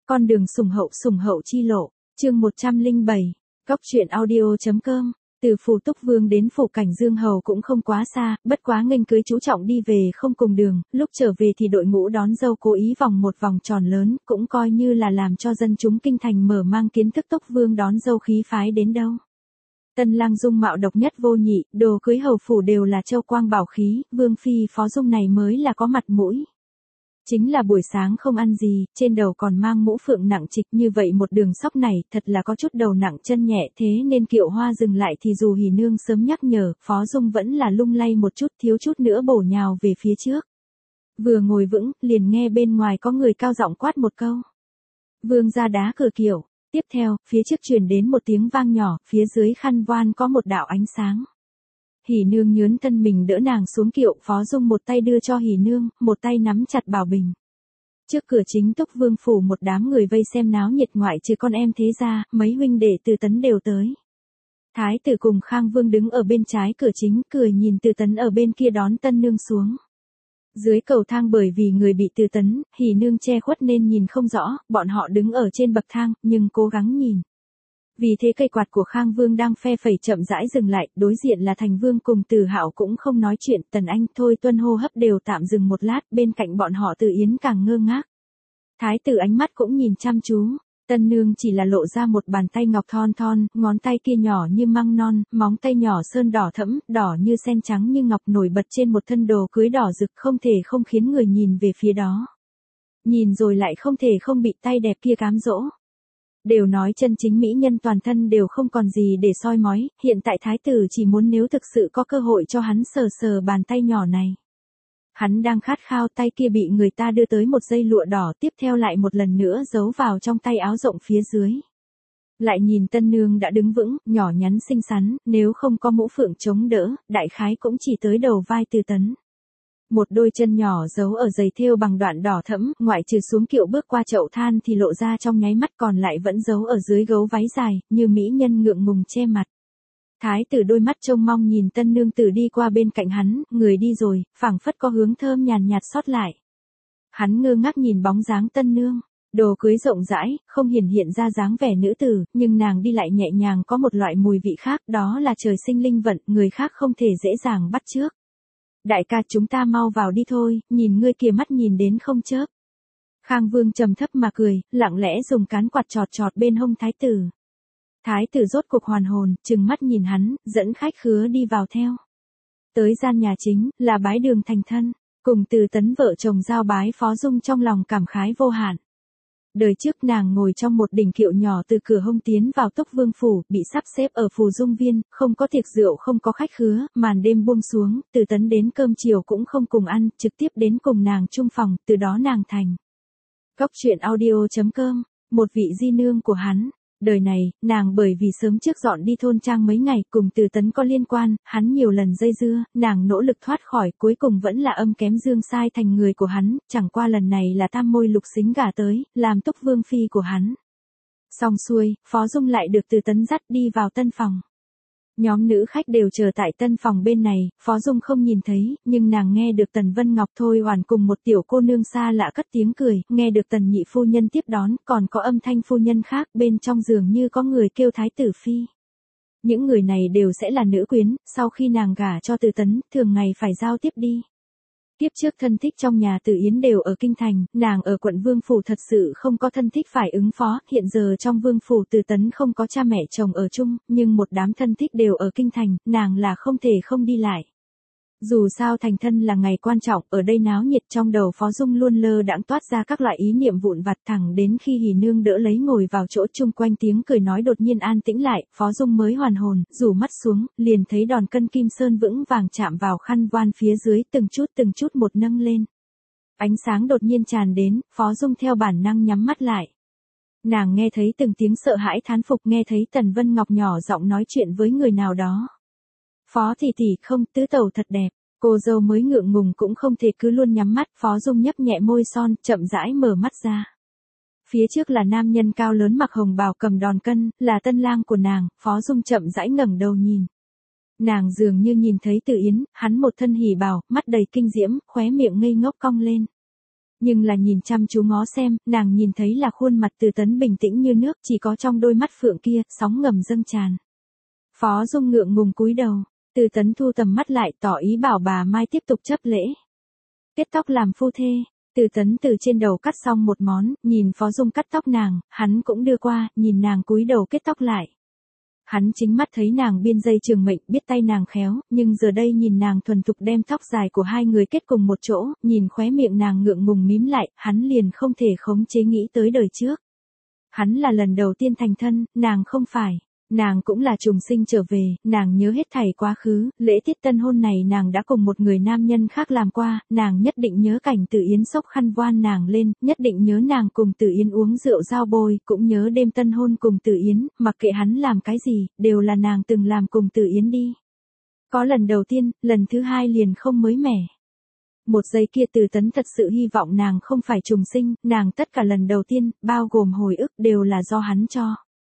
Con đường sủng hậu chi lộ, chương 107, Cóc truyện audio.com. Từ phủ Túc Vương đến phủ Cảnh Dương Hầu cũng không quá xa, bất quá nghênh cưới chú trọng đi về không cùng đường, lúc trở về thì đội ngũ đón dâu cố ý vòng một vòng tròn lớn, cũng coi như là làm cho dân chúng kinh thành mở mang kiến thức Túc Vương đón dâu khí phái đến đâu. Tân lang dung mạo độc nhất vô nhị, đồ cưới hầu phủ đều là châu quang bảo khí, vương phi phó dung này mới là có mặt mũi. Chính là buổi sáng không ăn gì, trên đầu còn mang mũ phượng nặng trịch như vậy một đường sóc này, thật là có chút đầu nặng chân nhẹ, thế nên Kiệu Hoa dừng lại thì dù Hỉ Nương sớm nhắc nhở, Phó Dung vẫn là lung lay một chút, thiếu chút nữa bổ nhào về phía trước. Vừa ngồi vững, liền nghe bên ngoài có người cao giọng quát một câu. Vương ra đá cửa kiệu, tiếp theo, phía trước truyền đến một tiếng vang nhỏ, phía dưới khăn voan có một đạo ánh sáng. Hỉ Nương nhướn thân mình đỡ nàng xuống kiệu, Phó Dung một tay đưa cho Hỉ Nương, một tay nắm chặt bảo bình. Trước cửa chính Túc Vương phủ một đám người vây xem náo nhiệt, ngoại trừ con em thế gia, mấy huynh đệ Từ Tấn đều tới. Thái tử cùng Khang Vương đứng ở bên trái cửa chính, cười nhìn Từ Tấn ở bên kia đón tân nương xuống. Dưới cầu thang bởi vì người bị Từ Tấn, Hỉ Nương che khuất nên nhìn không rõ, bọn họ đứng ở trên bậc thang, nhưng cố gắng nhìn. Vì thế cây quạt của Khang Vương đang phe phẩy chậm rãi dừng lại, đối diện là Thành Vương cùng Từ Hạo cũng không nói chuyện, Tần Anh, Thôi Tuân hô hấp đều tạm dừng một lát, bên cạnh bọn họ Từ Yến càng ngơ ngác. Thái tử ánh mắt cũng nhìn chăm chú, tân nương chỉ là lộ ra một bàn tay ngọc thon thon, ngón tay kia nhỏ như măng non, móng tay nhỏ sơn đỏ thẫm, đỏ như sen trắng như ngọc nổi bật trên một thân đồ cưới đỏ rực, không thể không khiến người nhìn về phía đó. Nhìn rồi lại không thể không bị tay đẹp kia cám dỗ. Đều nói chân chính mỹ nhân toàn thân đều không còn gì để soi mói, hiện tại thái tử chỉ muốn nếu thực sự có cơ hội cho hắn sờ sờ bàn tay nhỏ này. Hắn đang khát khao, tay kia bị người ta đưa tới một dây lụa đỏ, tiếp theo lại một lần nữa giấu vào trong tay áo rộng phía dưới. Lại nhìn tân nương đã đứng vững, nhỏ nhắn xinh xắn, nếu không có mũ phượng chống đỡ, đại khái cũng chỉ tới đầu vai Từ Tấn. Một đôi chân nhỏ giấu ở giày thêu bằng đoạn đỏ thẫm, ngoại trừ xuống kiệu bước qua chậu than thì lộ ra trong nháy mắt, còn lại vẫn giấu ở dưới gấu váy dài, như mỹ nhân ngượng ngùng che mặt. Thái tử đôi mắt trông mong nhìn tân nương tử đi qua bên cạnh hắn, người đi rồi, phảng phất có hướng thơm nhàn nhạt sót lại. Hắn ngơ ngác nhìn bóng dáng tân nương, đồ cưới rộng rãi, không hiện ra dáng vẻ nữ tử, nhưng nàng đi lại nhẹ nhàng, có một loại mùi vị khác, đó là trời sinh linh vận, người khác không thể dễ dàng bắt chước. Đại ca, chúng ta mau vào đi thôi, nhìn ngươi kia mắt nhìn đến không chớp. Khang Vương trầm thấp mà cười, lặng lẽ dùng cán quạt chọt bên hông thái tử. Thái tử rốt cuộc hoàn hồn, trừng mắt nhìn hắn, dẫn khách khứa đi vào theo. Tới gian nhà chính, là bái đường thành thân, cùng Từ Tấn vợ chồng giao bái. Phó Dung trong lòng cảm khái vô hạn. Đời trước nàng ngồi trong một đình kiệu nhỏ từ cửa hông tiến vào Túc Vương phủ, bị sắp xếp ở phù dung viên, không có tiệc rượu, không có khách khứa, màn đêm buông xuống, Từ Tấn đến cơm chiều cũng không cùng ăn, trực tiếp đến cùng nàng chung phòng, từ đó nàng thành Cóc truyện audio.com, một vị di nương của hắn. Đời này, nàng bởi vì sớm trước dọn đi thôn trang mấy ngày, cùng Từ Tấn có liên quan, hắn nhiều lần dây dưa, nàng nỗ lực thoát khỏi, cuối cùng vẫn là âm kém dương sai thành người của hắn, chẳng qua lần này là tam môi lục xính gả tới, làm Túc Vương phi của hắn. Xong xuôi, Phó Dung lại được Từ Tấn dắt đi vào tân phòng. Nhóm nữ khách đều chờ tại tân phòng bên này, Phó Dung không nhìn thấy, nhưng nàng nghe được Tần Vân Ngọc Thôi Hoàn cùng một tiểu cô nương xa lạ cất tiếng cười, nghe được Tần nhị phu nhân tiếp đón, còn có âm thanh phu nhân khác, bên trong giường như có người kêu thái tử phi. Những người này đều sẽ là nữ quyến, sau khi nàng gả cho Từ Tấn, thường ngày phải giao tiếp đi. Tiếp trước thân thích trong nhà Từ Yến đều ở kinh thành, nàng ở quận Vương phủ thật sự không có thân thích phải ứng phó, hiện giờ trong Vương phủ Từ Tấn không có cha mẹ chồng ở chung, nhưng một đám thân thích đều ở kinh thành, nàng là không thể không đi lại. Dù sao thành thân là ngày quan trọng, ở đây náo nhiệt, trong đầu Phó Dung luôn lơ đãng toát ra các loại ý niệm vụn vặt, thẳng đến khi Hỉ Nương đỡ lấy ngồi vào chỗ, chung quanh tiếng cười nói đột nhiên an tĩnh lại, Phó Dung mới hoàn hồn, rủ mắt xuống, liền thấy đòn cân kim sơn vững vàng chạm vào khăn voan phía dưới, từng chút một nâng lên. Ánh sáng đột nhiên tràn đến, Phó Dung theo bản năng nhắm mắt lại. Nàng nghe thấy từng tiếng sợ hãi thán phục, nghe thấy Tần Vân Ngọc nhỏ giọng nói chuyện với người nào đó. Phó tỷ tỷ, không, tứ tẩu thật đẹp. Cô dâu mới ngượng ngùng cũng không thể cứ luôn nhắm mắt, Phó Dung nhấp nhẹ môi son, chậm rãi mở mắt ra. Phía trước là nam nhân cao lớn mặc hồng bào cầm đòn cân, là tân lang của nàng, Phó Dung chậm rãi ngẩng đầu nhìn. Nàng dường như nhìn thấy Từ Yến, hắn một thân hỉ bào, mắt đầy kinh diễm, khóe miệng ngây ngốc cong lên. Nhưng là nhìn chăm chú ngó xem, nàng nhìn thấy là khuôn mặt Từ Tấn bình tĩnh như nước, chỉ có trong đôi mắt phượng kia, sóng ngầm dâng tràn. Phó Dung ngượng ngùng cúi đầu, Từ Tấn thu tầm mắt lại tỏ ý bảo bà Mai tiếp tục chấp lễ. Kết tóc làm phu thê, Từ Tấn từ trên đầu cắt xong một món, nhìn Phó Dung cắt tóc nàng, hắn cũng đưa qua, nhìn nàng cúi đầu kết tóc lại. Hắn chính mắt thấy nàng biên dây trường mệnh, biết tay nàng khéo, nhưng giờ đây nhìn nàng thuần thục đem tóc dài của hai người kết cùng một chỗ, nhìn khóe miệng nàng ngượng ngùng mím lại, hắn liền không thể khống chế nghĩ tới đời trước. Hắn là lần đầu tiên thành thân, nàng không phải. Nàng cũng là trùng sinh trở về, nàng nhớ hết thảy quá khứ, lễ tiết tân hôn này nàng đã cùng một người nam nhân khác làm qua, nàng nhất định nhớ cảnh Từ Yến xốc khăn voan nàng lên, nhất định nhớ nàng cùng Từ Yến uống rượu giao bôi, cũng nhớ đêm tân hôn cùng Từ Yến, mặc kệ hắn làm cái gì, đều là nàng từng làm cùng Từ Yến đi. Có lần đầu tiên, lần thứ hai liền không mới mẻ. Một giây kia Từ Tấn thật sự hy vọng nàng không phải trùng sinh, nàng tất cả lần đầu tiên, bao gồm hồi ức đều là do hắn cho.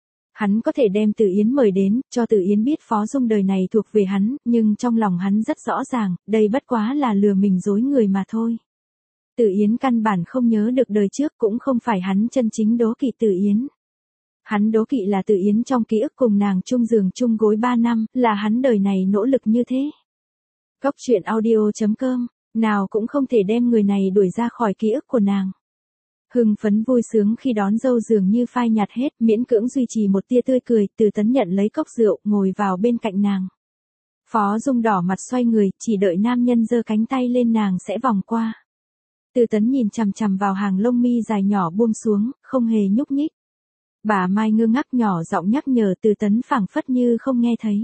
Hắn có thể đem Từ Yến mời đến, cho Từ Yến biết Phó Dung đời này thuộc về hắn, nhưng trong lòng hắn rất rõ ràng, đây bất quá là lừa mình dối người mà thôi. Từ Yến căn bản không nhớ được đời trước, cũng không phải hắn chân chính đố kỵ Từ Yến. Hắn đố kỵ là Từ Yến trong ký ức cùng nàng chung giường chung gối 3 năm, là hắn đời này nỗ lực như thế. Cốc truyện audio.com, nào cũng không thể đem người này đuổi ra khỏi ký ức của nàng. Hưng phấn vui sướng khi đón dâu dường như phai nhạt hết, miễn cưỡng duy trì một tia tươi cười, Từ Tấn nhận lấy cốc rượu, ngồi vào bên cạnh nàng. Phó Dung đỏ mặt xoay người, chỉ đợi nam nhân giơ cánh tay lên nàng sẽ vòng qua. Từ Tấn nhìn chằm chằm vào hàng lông mi dài nhỏ buông xuống, không hề nhúc nhích. Bà Mai ngơ ngác nhỏ giọng nhắc nhở, Từ Tấn phảng phất như không nghe thấy.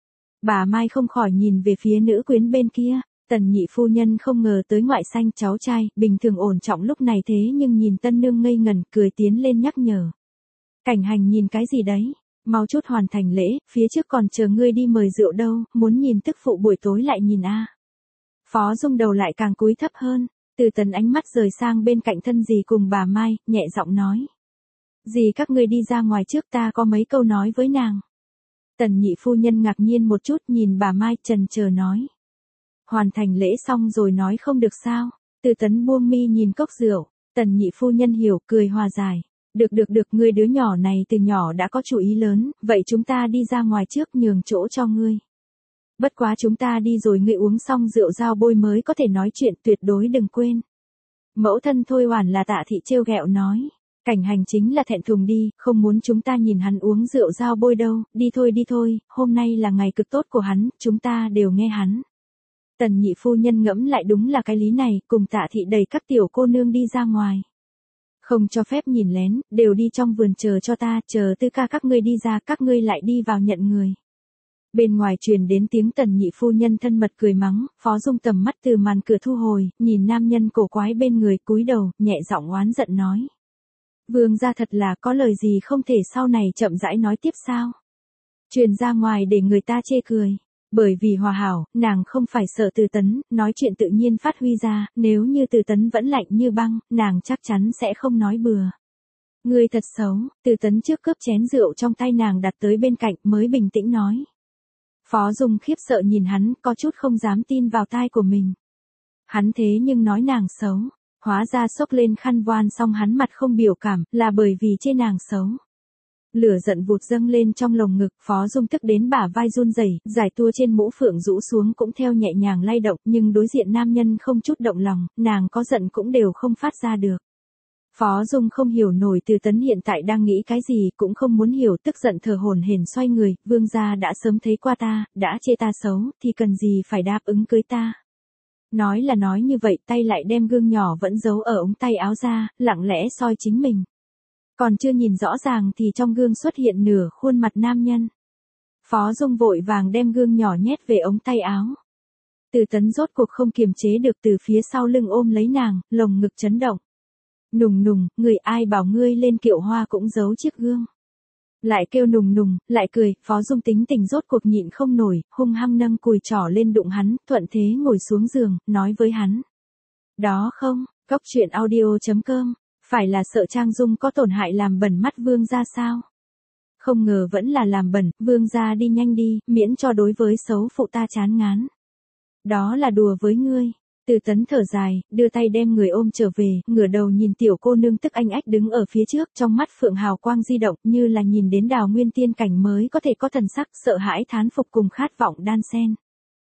Bà Mai không khỏi nhìn về phía nữ quyến bên kia. Tần nhị phu nhân không ngờ tới ngoại sanh cháu trai, bình thường ổn trọng lúc này thế nhưng nhìn tân nương ngây ngẩn, cười tiến lên nhắc nhở. Cảnh Hành nhìn cái gì đấy, mau chút hoàn thành lễ, phía trước còn chờ ngươi đi mời rượu đâu, muốn nhìn tức phụ buổi tối lại nhìn a. Phó Dung đầu lại càng cúi thấp hơn, Từ Tấn ánh mắt rời sang bên cạnh thân dì cùng bà Mai, nhẹ giọng nói. Dì các ngươi đi ra ngoài trước, ta có mấy câu nói với nàng. Tần nhị phu nhân ngạc nhiên một chút, nhìn bà Mai chần chờ nói. Hoàn thành lễ xong rồi nói không được sao? Từ Tấn buông mi nhìn cốc rượu, Tần nhị phu nhân hiểu, cười hòa giải. Được, ngươi đứa nhỏ này từ nhỏ đã có chủ ý lớn, vậy chúng ta đi ra ngoài trước, nhường chỗ cho ngươi. Bất quá chúng ta đi rồi ngươi uống xong rượu giao bôi mới có thể nói chuyện, tuyệt đối đừng quên. Mẫu thân Thôi Hoàn là Tạ thị trêu ghẹo nói. Cảnh Hành chính là thẹn thùng đi, không muốn chúng ta nhìn hắn uống rượu giao bôi đâu, đi thôi, hôm nay là ngày cực tốt của hắn, chúng ta đều nghe hắn. Tần nhị phu nhân ngẫm lại, đúng là cái lý này, cùng Tạ thị đẩy các tiểu cô nương đi ra ngoài. Không cho phép nhìn lén, đều đi trong vườn chờ cho ta, chờ Tư ca các ngươi đi ra, các ngươi lại đi vào nhận người. Bên ngoài truyền đến tiếng Tần nhị phu nhân thân mật cười mắng, Phó Dung tầm mắt từ màn cửa thu hồi, nhìn nam nhân cổ quái bên người, cúi đầu, nhẹ giọng oán giận nói. Vương gia thật là có lời gì không thể sau này chậm rãi nói tiếp sao? Truyền ra ngoài để người ta chê cười. Bởi vì hòa hảo, nàng không phải sợ Từ Tấn, nói chuyện tự nhiên phát huy ra, nếu như Từ Tấn vẫn lạnh như băng, nàng chắc chắn sẽ không nói bừa. Ngươi thật xấu, Từ Tấn trước cướp chén rượu trong tay nàng đặt tới bên cạnh mới bình tĩnh nói. Phó Dung khiếp sợ nhìn hắn, có chút không dám tin vào tai của mình. Hắn thế nhưng nói nàng xấu, hóa ra xốc lên khăn voan xong hắn mặt không biểu cảm, là bởi vì chê nàng xấu. Lửa giận vụt dâng lên trong lồng ngực, Phó Dung tức đến bả vai run rẩy, giải tua trên mũ phượng rũ xuống cũng theo nhẹ nhàng lay động, nhưng đối diện nam nhân không chút động lòng, nàng có giận cũng đều không phát ra được. Phó Dung không hiểu nổi Từ Tấn hiện tại đang nghĩ cái gì, cũng không muốn hiểu, tức giận thở hổn hển xoay người, vương gia đã sớm thấy qua ta, đã chê ta xấu, thì cần gì phải đáp ứng cưới ta. Nói là nói như vậy, tay lại đem gương nhỏ vẫn giấu ở ống tay áo ra, lặng lẽ soi chính mình. Còn chưa nhìn rõ ràng thì trong gương xuất hiện nửa khuôn mặt nam nhân. Phó Dung vội vàng đem gương nhỏ nhét về ống tay áo. Từ Tấn rốt cuộc không kiềm chế được, từ phía sau lưng ôm lấy nàng, lồng ngực chấn động. Nùng, người ai bảo ngươi lên kiệu hoa cũng giấu chiếc gương. Lại kêu nùng, lại cười, Phó Dung tính tình rốt cuộc nhịn không nổi, hung hăng nâng cùi trỏ lên đụng hắn, thuận thế ngồi xuống giường, nói với hắn. Đó không, cốc truyện audio.com. Phải là sợ Trang Dung có tổn hại làm bẩn mắt vương gia sao? Không ngờ vẫn là làm bẩn, vương gia đi nhanh đi, miễn cho đối với xấu phụ ta chán ngán. Đó là đùa với ngươi. Từ Tấn thở dài, đưa tay đem người ôm trở về, ngửa đầu nhìn tiểu cô nương tức anh ách đứng ở phía trước, trong mắt phượng hào quang di động, như là nhìn đến đào nguyên tiên cảnh mới có thể có thần sắc, sợ hãi thán phục cùng khát vọng đan xen.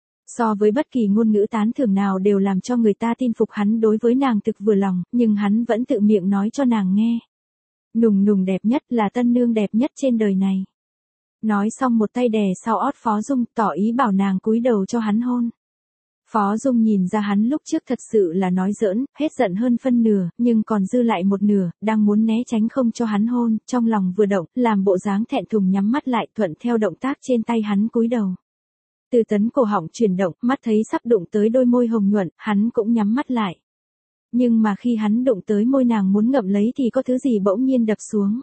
So với bất kỳ ngôn ngữ tán thưởng nào đều làm cho người ta tin phục hắn đối với nàng thực vừa lòng, nhưng hắn vẫn tự miệng nói cho nàng nghe. Nùng nùng đẹp nhất là tân nương đẹp nhất trên đời này. Nói xong một tay đè sau ót Phó Dung, tỏ ý bảo nàng cúi đầu cho hắn hôn. Phó Dung nhìn ra hắn lúc trước thật sự là nói giỡn, hết giận hơn phân nửa, nhưng còn dư lại một nửa, đang muốn né tránh không cho hắn hôn, trong lòng vừa động, làm bộ dáng thẹn thùng nhắm mắt lại thuận theo động tác trên tay hắn cúi đầu. Từ Tấn cổ họng chuyển động, mắt thấy sắp đụng tới đôi môi hồng nhuận, hắn cũng nhắm mắt lại. Nhưng mà khi hắn đụng tới môi nàng muốn ngậm lấy thì có thứ gì bỗng nhiên đập xuống.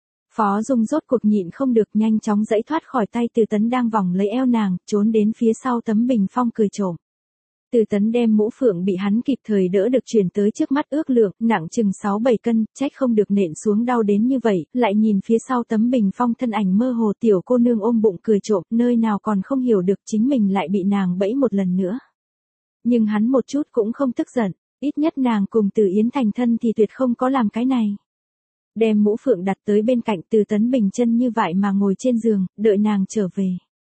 Phó Dung rốt cuộc nhịn không được nhanh chóng giãy thoát khỏi tay Từ Tấn đang vòng lấy eo nàng, trốn đến phía sau tấm bình phong cười trộm. Từ Tấn đem mũ phượng bị hắn kịp thời đỡ được chuyển tới trước mắt ước lượng, nặng chừng 6-7 cân, trách không được nện xuống đau đến như vậy, lại nhìn phía sau tấm bình phong thân ảnh mơ hồ tiểu cô nương ôm bụng cười trộm, nơi nào còn không hiểu được chính mình lại bị nàng bẫy một lần nữa. Nhưng hắn một chút cũng không tức giận, ít nhất nàng cùng Từ Yến thành thân thì tuyệt không có làm cái này. Đem mũ phượng đặt tới bên cạnh Từ Tấn bình chân như vậy mà ngồi trên giường, đợi nàng trở về.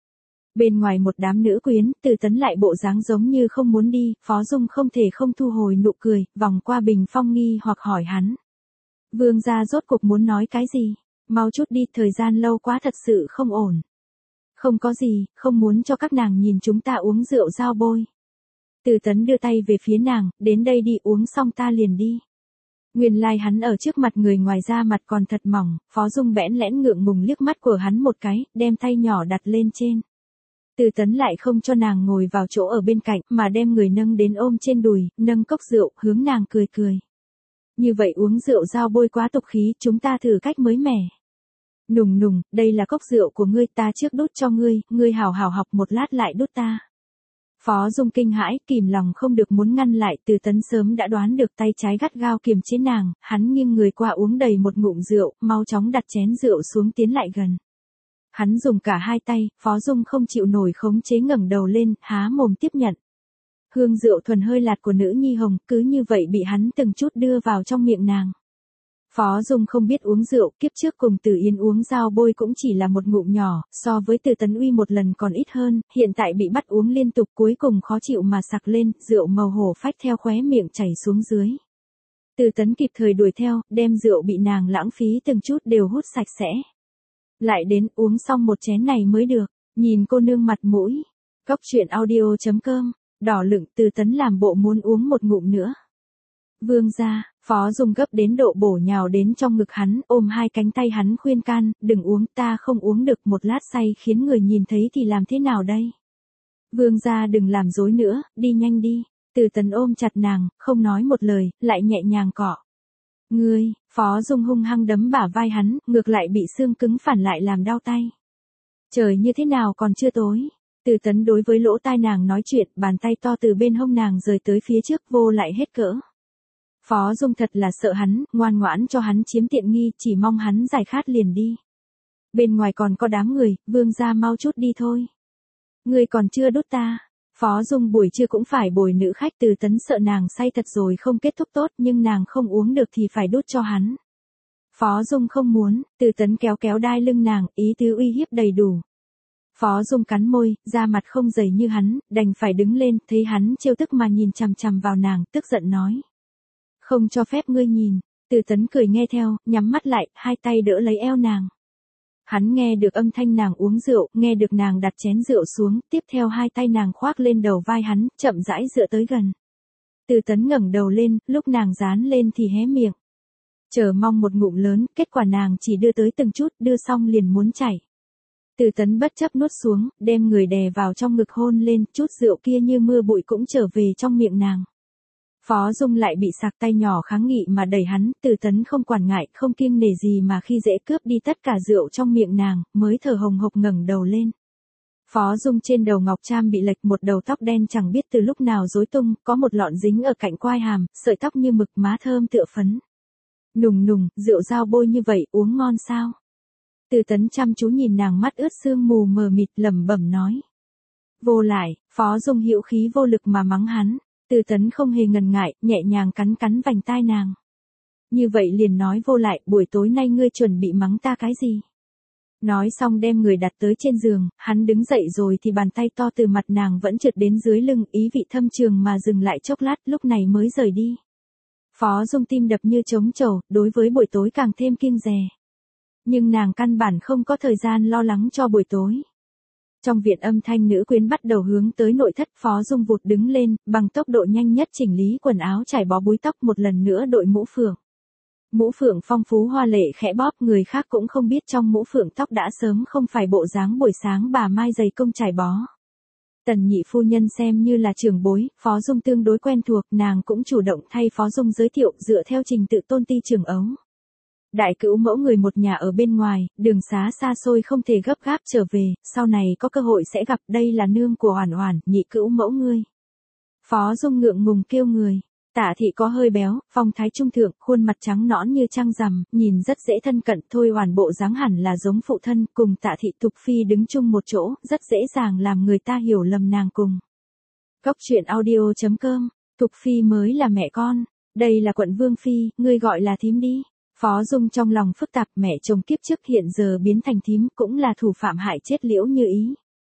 Bên ngoài một đám nữ quyến, Từ Tấn lại bộ dáng giống như không muốn đi, Phó Dung không thể không thu hồi nụ cười, vòng qua bình phong nghi hoặc hỏi hắn. Vương gia rốt cuộc muốn nói cái gì? Mau chút đi, thời gian lâu quá thật sự không ổn. Không có gì, không muốn cho các nàng nhìn chúng ta uống rượu giao bôi. Từ Tấn đưa tay về phía nàng, đến đây đi, uống xong ta liền đi. Nguyên lai hắn ở trước mặt người ngoài da mặt còn thật mỏng, Phó Dung bẽn lẽn ngượng ngùng liếc mắt của hắn một cái, đem tay nhỏ đặt lên trên. Từ Tấn lại không cho nàng ngồi vào chỗ ở bên cạnh, mà đem người nâng đến ôm trên đùi, nâng cốc rượu, hướng nàng cười cười. Như vậy uống rượu giao bôi quá tục khí, chúng ta thử cách mới mẻ. Nùng nùng, đây là cốc rượu của ngươi, ta trước đút cho ngươi hảo hảo học một lát lại đút ta. Phó Dung kinh hãi, kìm lòng không được muốn ngăn lại, Từ Tấn sớm đã đoán được tay trái gắt gao kiềm chế nàng, hắn nghiêng người qua uống đầy một ngụm rượu, mau chóng đặt chén rượu xuống tiến lại gần. Hắn dùng cả hai tay, Phó Dung không chịu nổi khống chế ngẩng đầu lên, há mồm tiếp nhận. Hương rượu thuần hơi lạt của nữ nhi hồng, cứ như vậy bị hắn từng chút đưa vào trong miệng nàng. Phó Dung không biết uống rượu, kiếp trước cùng Từ Yến uống giao bôi cũng chỉ là một ngụm nhỏ, so với Từ Tấn uy một lần còn ít hơn, hiện tại bị bắt uống liên tục cuối cùng khó chịu mà sặc lên, rượu màu hổ phách theo khóe miệng chảy xuống dưới. Từ Tấn kịp thời đuổi theo, đem rượu bị nàng lãng phí từng chút đều hút sạch sẽ. Lại đến uống xong một chén này mới được, nhìn cô nương mặt mũi. Cóc truyện audio.com, đỏ lửng. Từ Tấn làm bộ muốn uống một ngụm nữa. Vương gia, Phó Dung gấp đến độ bổ nhào đến trong ngực hắn, ôm hai cánh tay hắn khuyên can, đừng uống, ta không uống được, một lát say khiến người nhìn thấy thì làm thế nào đây? Vương gia đừng làm dối nữa, đi nhanh đi. Từ Tấn ôm chặt nàng, không nói một lời, lại nhẹ nhàng cọ. Ngươi, Phó Dung hung hăng đấm bả vai hắn, ngược lại bị xương cứng phản lại làm đau tay. Trời như thế nào còn chưa tối. Từ Tấn đối với lỗ tai nàng nói chuyện, bàn tay to từ bên hông nàng rời tới phía trước vô lại hết cỡ. Phó Dung thật là sợ hắn, ngoan ngoãn cho hắn chiếm tiện nghi, chỉ mong hắn giải khát liền đi. Bên ngoài còn có đám người, vương gia mau chút đi thôi. Ngươi còn chưa đút ta. Phó Dung buổi trưa cũng phải bồi nữ khách, Từ Tấn sợ nàng say thật rồi không kết thúc tốt, nhưng nàng không uống được thì phải đút cho hắn. Phó Dung không muốn, Từ Tấn kéo kéo đai lưng nàng, ý tứ uy hiếp đầy đủ. Phó Dung cắn môi, da mặt không dày như hắn, đành phải đứng lên, thấy hắn trêu tức mà nhìn chằm chằm vào nàng, tức giận nói. Không cho phép ngươi nhìn. Từ Tấn cười nghe theo, nhắm mắt lại, hai tay đỡ lấy eo nàng. Hắn nghe được âm thanh nàng uống rượu, nghe được nàng đặt chén rượu xuống, tiếp theo hai tay nàng khoác lên đầu vai hắn, chậm rãi dựa tới gần. Từ Tấn ngẩng đầu lên, lúc nàng dán lên thì hé miệng. Chờ mong một ngụm lớn, kết quả nàng chỉ đưa tới từng chút, đưa xong liền muốn chảy. Từ Tấn bất chấp nuốt xuống, đem người đè vào trong ngực hôn lên, chút rượu kia như mưa bụi cũng trở về trong miệng nàng. Phó Dung lại bị sặc, tay nhỏ kháng nghị mà đẩy hắn, Từ Tấn không quản ngại, không kiêng nể gì mà khi dễ cướp đi tất cả rượu trong miệng nàng, mới thở hồng hộc ngẩng đầu lên. Phó Dung trên đầu ngọc tram bị lệch một đầu tóc đen chẳng biết từ lúc nào rối tung, có một lọn dính ở cạnh quai hàm, sợi tóc như mực, má thơm tựa phấn. Nùng nùng, rượu giao bôi như vậy uống ngon sao? Từ Tấn chăm chú nhìn nàng, mắt ướt sương mù mờ mịt, lẩm bẩm nói. Vô lại, Phó Dung hữu khí vô lực mà mắng hắn. Từ Tấn không hề ngần ngại, nhẹ nhàng cắn cắn vành tai nàng. Như vậy liền nói vô lại, buổi tối nay ngươi chuẩn bị mắng ta cái gì? Nói xong đem người đặt tới trên giường, hắn đứng dậy rồi thì bàn tay to từ mặt nàng vẫn trượt đến dưới lưng, ý vị thâm trường mà dừng lại chốc lát, lúc này mới rời đi. Phó Dung tim đập như trống trầu, đối với buổi tối càng thêm kiêng dè. Nhưng nàng căn bản không có thời gian lo lắng cho buổi tối. Trong viện âm thanh nữ quyến bắt đầu hướng tới nội thất, Phó Dung vụt đứng lên, bằng tốc độ nhanh nhất chỉnh lý quần áo, trải bó búi tóc, một lần nữa đội mũ phượng. Mũ phượng phong phú hoa lệ khẽ bóp, người khác cũng không biết trong mũ phượng tóc đã sớm không phải bộ dáng buổi sáng bà Mai dày công trải bó. Tần nhị phu nhân xem như là trưởng bối, Phó Dung tương đối quen thuộc, nàng cũng chủ động thay Phó Dung giới thiệu dựa theo trình tự tôn ti trưởng ấu. Đại cữu mẫu người một nhà ở bên ngoài, đường xá xa xôi không thể gấp gáp trở về, sau này có cơ hội sẽ gặp, đây là nương của Hoản Hoản, nhị cữu mẫu ngươi. Phó Dung ngượng ngùng kêu người. Tạ thị có hơi béo, phong thái trung thượng, khuôn mặt trắng nõn như trăng rằm, nhìn rất dễ thân cận, thôi Hoàn bộ dáng hẳn là giống phụ thân, cùng Tạ thị Thục Phi đứng chung một chỗ, rất dễ dàng làm người ta hiểu lầm nàng cùng. Cốc truyện audio.com, Thục Phi mới là mẹ con, đây là quận Vương Phi, ngươi gọi là thím đi. Phó Dung trong lòng phức tạp, mẹ chồng kiếp trước hiện giờ biến thành thím, cũng là thủ phạm hại chết Liễu Như Ý.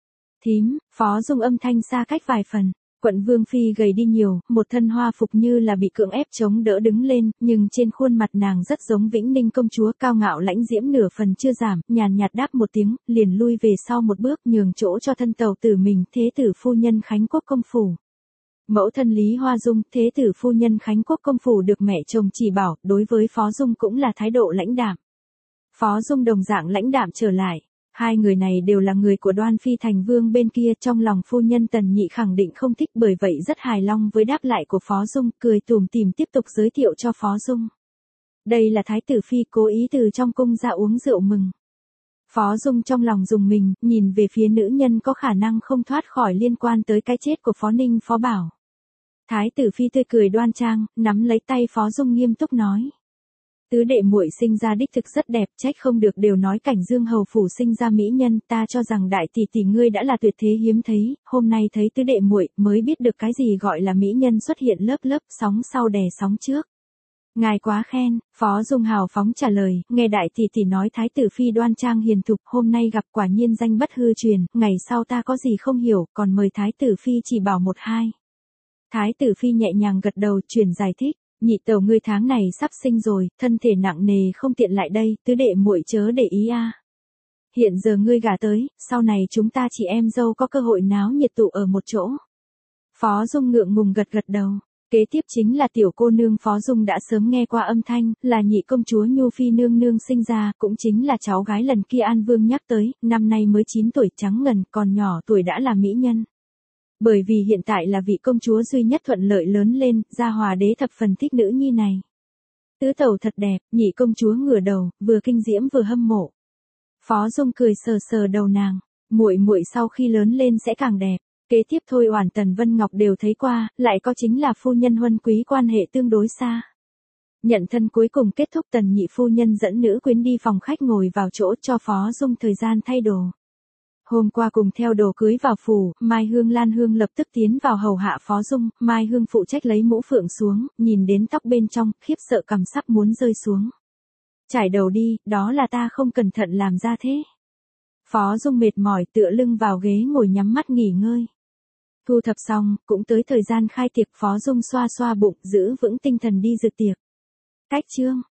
Thím, Phó Dung âm thanh xa cách vài phần. Quận Vương Phi gầy đi nhiều, một thân hoa phục như là bị cưỡng ép chống đỡ đứng lên, nhưng trên khuôn mặt nàng rất giống Vĩnh Ninh công chúa, cao ngạo lãnh diễm nửa phần chưa giảm, nhàn nhạt đáp một tiếng, liền lui về sau một bước, nhường chỗ cho thân tàu tử mình, thế tử phu nhân Khánh Quốc công phủ. Mẫu thân Lý Hoa Dung, thế tử phu nhân Khánh Quốc công phủ được mẹ chồng chỉ bảo, đối với Phó Dung cũng là thái độ lãnh đạm. Phó Dung đồng dạng lãnh đạm trở lại. Hai người này đều là người của Đoan Phi thành vương bên kia, trong lòng phu nhân Tần Nhị khẳng định không thích, bởi vậy rất hài lòng với đáp lại của Phó Dung, cười tủm tỉm tiếp tục giới thiệu cho Phó Dung. Đây là thái tử phi cố ý từ trong cung ra uống rượu mừng. Phó Dung trong lòng rùng mình, nhìn về phía nữ nhân có khả năng không thoát khỏi liên quan tới cái chết của Phó Ninh Phó Bảo. Thái tử phi tươi cười đoan trang, nắm lấy tay Phó Dung nghiêm túc nói. Tứ đệ muội sinh ra đích thực rất đẹp, trách không được đều nói cảnh Dương hầu phủ sinh ra mỹ nhân, ta cho rằng đại tỷ tỷ ngươi đã là tuyệt thế hiếm thấy, hôm nay thấy tứ đệ muội mới biết được cái gì gọi là mỹ nhân xuất hiện lớp lớp, sóng sau đè sóng trước. Ngài quá khen, Phó Dung hào phóng trả lời, nghe đại tỷ tỷ nói thái tử phi đoan trang hiền thục, hôm nay gặp quả nhiên danh bất hư truyền, ngày sau ta có gì không hiểu, còn mời thái tử phi chỉ bảo một hai. Thái tử phi nhẹ nhàng gật đầu, truyền giải thích. Nhị tẩu ngươi tháng này sắp sinh rồi, thân thể nặng nề không tiện lại đây, tứ đệ muội chớ để ý a. Hiện giờ ngươi gả tới, sau này chúng ta chị em dâu có cơ hội náo nhiệt tụ ở một chỗ. Phó Dung ngượng ngùng gật gật đầu. Kế tiếp chính là tiểu cô nương Phó Dung đã sớm nghe qua âm thanh, là nhị công chúa Nhu Phi nương nương sinh ra, cũng chính là cháu gái lần kia An Vương nhắc tới, năm nay mới 9 tuổi trắng ngần, còn nhỏ tuổi đã là mỹ nhân. Bởi vì hiện tại là vị công chúa duy nhất thuận lợi lớn lên, Gia Hòa đế thập phần thích nữ nhi này. Tứ tẩu thật đẹp, nhị công chúa ngửa đầu, vừa kinh diễm vừa hâm mộ. Phó Dung cười sờ sờ đầu nàng, muội muội sau khi lớn lên sẽ càng đẹp. Kế tiếp thôi Oản Tần Vân Ngọc đều thấy qua, lại có chính là phu nhân huân quý quan hệ tương đối xa. Nhận thân cuối cùng kết thúc, Tần nhị phu nhân dẫn nữ quyến đi phòng khách ngồi vào chỗ cho Phó Dung thời gian thay đồ. Hôm qua cùng theo đồ cưới vào phủ, Mai Hương Lan Hương lập tức tiến vào hầu hạ Phó Dung, Mai Hương phụ trách lấy mũ phượng xuống, nhìn đến tóc bên trong, khiếp sợ cằm sắp muốn rơi xuống. Trải đầu đi, đó là ta không cẩn thận làm ra thế. Phó Dung mệt mỏi tựa lưng vào ghế ngồi nhắm mắt nghỉ ngơi. Thu thập xong, cũng tới thời gian khai tiệc, Phó Dung xoa xoa bụng, giữ vững tinh thần đi dự tiệc. Cách chương.